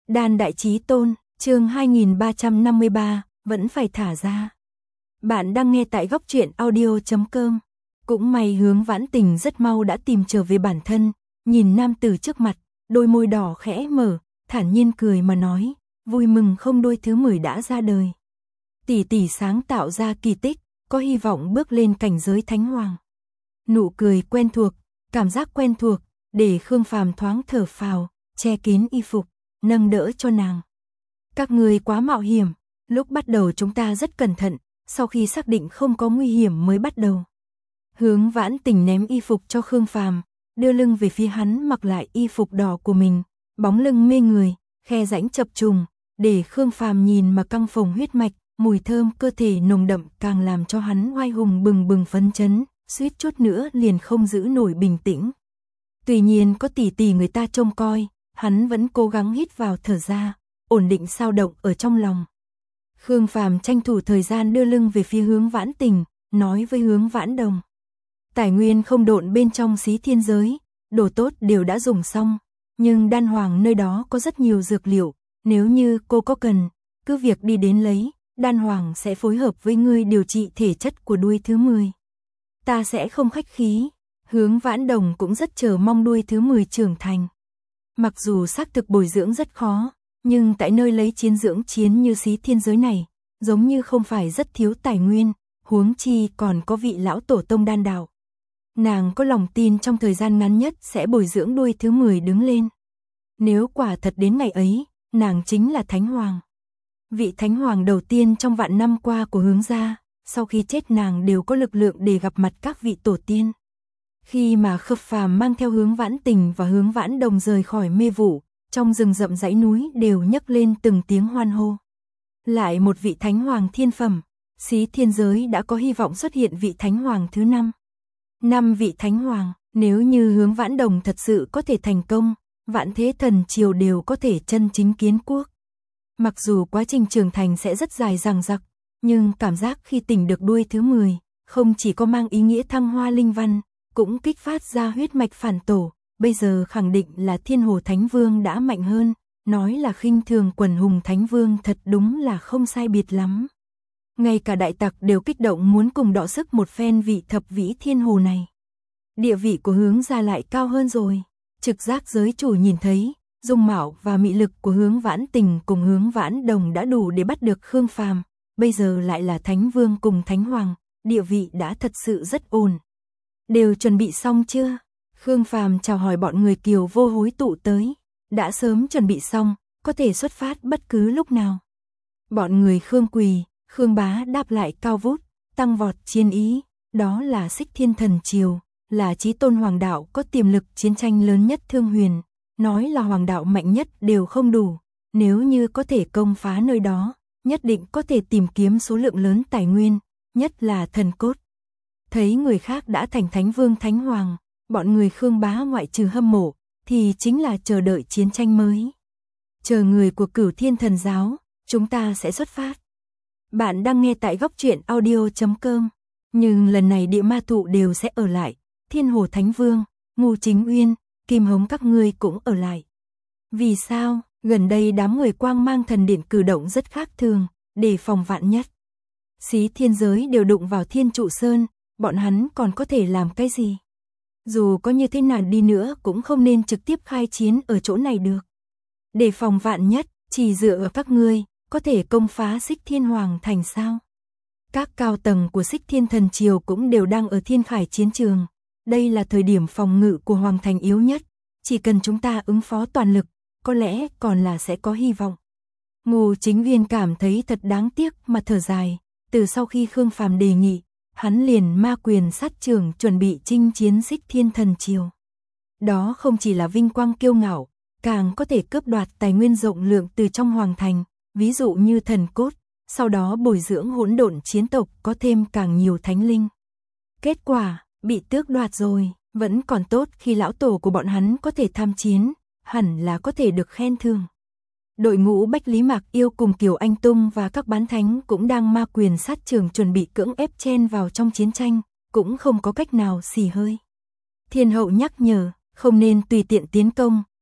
Đan đại chí tôn, chương 2353, vẫn phải thả ra. Bạn đang nghe tại góc truyện audio.com. Cũng may Hướng Vãn Tình rất mau đã tìm trở về bản thân, nhìn nam tử trước mặt, đôi môi đỏ khẽ mở, thản nhiên cười mà nói, vui mừng không đôi thứ 10 đã ra đời. Tỷ tỷ sáng tạo ra kỳ tích, có hy vọng bước lên cảnh giới thánh hoàng. Nụ cười quen thuộc, cảm giác quen thuộc, để Khương Phàm thoáng thở phào, che kín y phục, nâng đỡ cho nàng. Các người quá mạo hiểm, lúc bắt đầu chúng ta rất cẩn thận, sau khi xác định không có nguy hiểm mới bắt đầu. Hướng Vãn Tình ném y phục cho Khương Phàm, đưa lưng về phía hắn mặc lại y phục đỏ của mình, bóng lưng mê người, khe rãnh chập trùng, để Khương Phàm nhìn mà căng phồng huyết mạch, mùi thơm cơ thể nồng đậm càng làm cho hắn oai hùng bừng bừng phấn chấn, suýt chút nữa liền không giữ nổi bình tĩnh. Tuy nhiên có tỷ tỷ người ta trông coi, hắn vẫn cố gắng hít vào thở ra, ổn định sao động ở trong lòng. Khương Phàm tranh thủ thời gian đưa lưng về phía Hướng Vãn Tình, nói với Hướng Vãn Đồng. Tài nguyên không độn bên trong Xí Thiên giới, đồ tốt đều đã dùng xong, nhưng đan hoàng nơi đó có rất nhiều dược liệu, nếu như cô có cần, cứ việc đi đến lấy, đan hoàng sẽ phối hợp với ngươi điều trị thể chất của đuôi thứ 10. Ta sẽ không khách khí. Hướng Vãn Đồng cũng rất chờ mong đuôi thứ 10 trưởng thành. Mặc dù xác thực bồi dưỡng rất khó, nhưng tại nơi lấy chiến dưỡng chiến như Xí Thiên giới này, giống như không phải rất thiếu tài nguyên, huống chi còn có vị lão tổ tông đan đạo. Nàng có lòng tin trong thời gian ngắn nhất sẽ bồi dưỡng đuôi thứ 10 đứng lên. Nếu quả thật đến ngày ấy, nàng chính là Thánh Hoàng. Vị Thánh Hoàng đầu tiên trong vạn năm qua của Hướng gia, sau khi chết nàng đều có lực lượng để gặp mặt các vị tổ tiên. Khi mà Khương Phàm mang theo Hướng Vãn Tình và Hướng Vãn Đồng rời khỏi mê vụ, trong rừng rậm dãy núi đều nhấc lên từng tiếng hoan hô. Lại một vị Thánh Hoàng thiên phẩm, Xí Thiên giới đã có hy vọng xuất hiện vị Thánh Hoàng thứ 5. 5 vị Thánh Hoàng, nếu như Hướng Vãn Đồng thật sự có thể thành công, vạn thế thần triều đều có thể chân chính kiến quốc. Mặc dù quá trình trưởng thành sẽ rất dài dằng dặc, nhưng cảm giác khi tỉnh được đuôi thứ 10, không chỉ có mang ý nghĩa thăng hoa linh văn, cũng kích phát ra huyết mạch phản tổ, bây giờ khẳng định là Thiên Hồ Thánh Vương đã mạnh hơn, nói là khinh thường quần hùng Thánh Vương thật đúng là không sai biệt lắm. Ngay cả đại tặc đều kích động muốn cùng đọ sức một phen vị thập vĩ thiên hồ này. Địa vị của Hướng gia lại cao hơn rồi, trực giác giới chủ nhìn thấy, dung mạo và mị lực của Hướng Vãn Tình cùng Hướng Vãn Đồng đã đủ để bắt được Khương Phàm, bây giờ lại là Thánh Vương cùng Thánh Hoàng, địa vị đã thật sự rất ổn. Đều chuẩn bị xong chưa? Khương Phàm chào hỏi bọn người Kiều Vô Hối tụ tới. Đã sớm chuẩn bị xong, có thể xuất phát bất cứ lúc nào. Bọn người Khương Quỳ, Khương Bá đáp lại cao vút, tăng vọt chiến ý. Đó là Xích Thiên Thần Triều, là chí tôn hoàng đạo có tiềm lực chiến tranh lớn nhất Thương Huyền. Nói là hoàng đạo mạnh nhất đều không đủ. Nếu như có thể công phá nơi đó, nhất định có thể tìm kiếm số lượng lớn tài nguyên, nhất là thần cốt. Thấy người khác đã thành Thánh Vương Thánh Hoàng, bọn người Khương Bá ngoại trừ hâm mộ, thì chính là chờ đợi chiến tranh mới. Chờ người của Cửu Thiên Thần Giáo, chúng ta sẽ xuất phát. Bạn đang nghe tại góc truyện audio.com, nhưng lần này địa ma thụ đều sẽ ở lại, Thiên Hồ Thánh Vương, Ngô Chính Uyên, Kim Hống các ngươi cũng ở lại. Vì sao? Gần đây đám người Quang Mang Thần Điện cử động rất khác thường, để phòng vạn nhất. Xí Thiên giới đều đụng vào Thiên Trụ Sơn, bọn hắn còn có thể làm cái gì? Dù có như thế nào đi nữa cũng không nên trực tiếp khai chiến ở chỗ này được. Để phòng vạn nhất, chỉ dựa ở các ngươi, có thể công phá Xích Thiên Hoàng thành sao? Các cao tầng của Xích Thiên Thần Triều cũng đều đang ở Thiên Khải chiến trường. Đây là thời điểm phòng ngự của Hoàng thành yếu nhất. Chỉ cần chúng ta ứng phó toàn lực, có lẽ còn là sẽ có hy vọng. Ngô Chính Viên cảm thấy thật đáng tiếc mà thở dài. Từ sau khi Khương Phàm đề nghị, hắn liền ma quyền sát trưởng chuẩn bị chinh chiến Xích Thiên Thần Triều. Đó không chỉ là vinh quang kiêu ngạo, càng có thể cướp đoạt tài nguyên rộng lượng từ trong hoàng thành, ví dụ như thần cốt, sau đó bồi dưỡng hỗn độn chiến tộc có thêm càng nhiều thánh linh. Kết quả, bị tước đoạt rồi, vẫn còn tốt khi lão tổ của bọn hắn có thể tham chiến, hẳn là có thể được khen thưởng. Đội ngũ Bách Lý Mạc Yêu cùng Kiều Anh Tung và các bán thánh cũng đang ma quyền sát trưởng chuẩn bị cưỡng ép chen vào trong chiến tranh, cũng không có cách nào xì hơi. Thiên hậu nhắc nhở, không nên tùy tiện tiến công,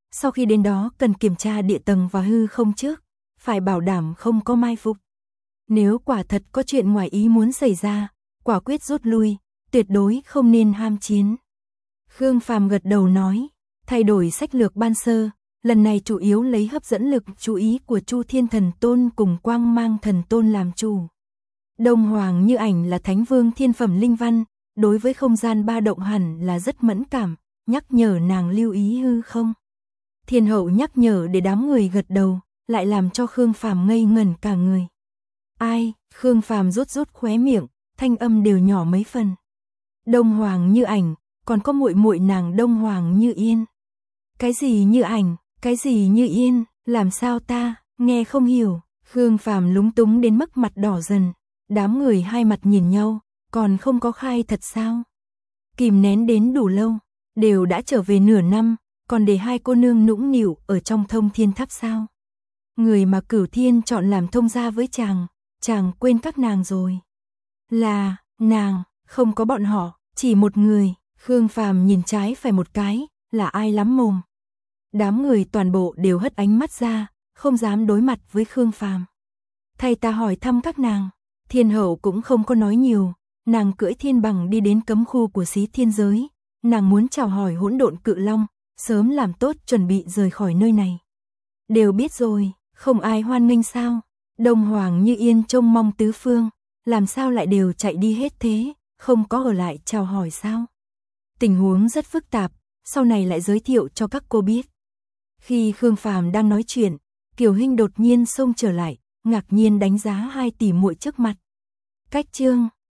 sau khi đến đó cần kiểm tra địa tầng và hư không trước, phải bảo đảm không có mai phục. Nếu quả thật có chuyện ngoài ý muốn xảy ra, quả quyết rút lui, tuyệt đối không nên ham chiến. Khương Phàm gật đầu nói, thay đổi sách lược ban sơ, lần này chủ yếu lấy hấp dẫn lực chú ý của Chu Thiên Thần Tôn cùng Quang Mang Thần Tôn làm chủ. Đông Hoàng Như Ảnh là thánh vương thiên phẩm linh văn, đối với không gian ba động hẳn là rất mẫn cảm, nhắc nhở nàng lưu ý hư không. Thiên hậu nhắc nhở để đám người gật đầu, lại làm cho Khương Phàm ngây ngẩn cả người. Ai? Khương Phàm rút khóe miệng, thanh âm đều nhỏ mấy phần. Đông Hoàng Như Ảnh, còn có muội muội nàng Đông Hoàng Như Yên. Cái gì Như Ảnh, cái gì Như Yên, làm sao ta, nghe không hiểu. Khương Phàm lúng túng đến mức mặt đỏ dần, đám người hai mặt nhìn nhau, còn không có khai thật sao? Kìm nén đến đủ lâu, đều đã trở về nửa năm, còn để hai cô nương nũng nịu ở trong Thông Thiên Tháp sao? Người mà Cửu Thiên chọn làm thông gia với chàng quên các nàng rồi. Là, nàng, không có bọn họ, chỉ một người. Khương Phàm nhìn trái phải một cái, là ai lắm mồm. Đám người toàn bộ đều hất ánh mắt ra, không dám đối mặt với Khương Phàm. Thầy ta hỏi thăm các nàng, Thiên hậu cũng không có nói nhiều, nàng cưỡi thiên bằng đi đến cấm khu của Xí Thiên giới, nàng muốn chào hỏi Hỗn Độn Cự Long, sớm làm tốt chuẩn bị rời khỏi nơi này. Đều biết rồi, không ai hoan nghênh sao? Đông Hoàng Như Yên trông mong tứ phương, làm sao lại đều chạy đi hết thế, không có ở lại chào hỏi sao? Tình huống rất phức tạp, sau này lại giới thiệu cho các cô biết. Khi Khương Phàm đang nói chuyện, Kiều Hinh đột nhiên xông trở lại, ngạc nhiên đánh giá hai tỷ muội trước mặt. Cách chương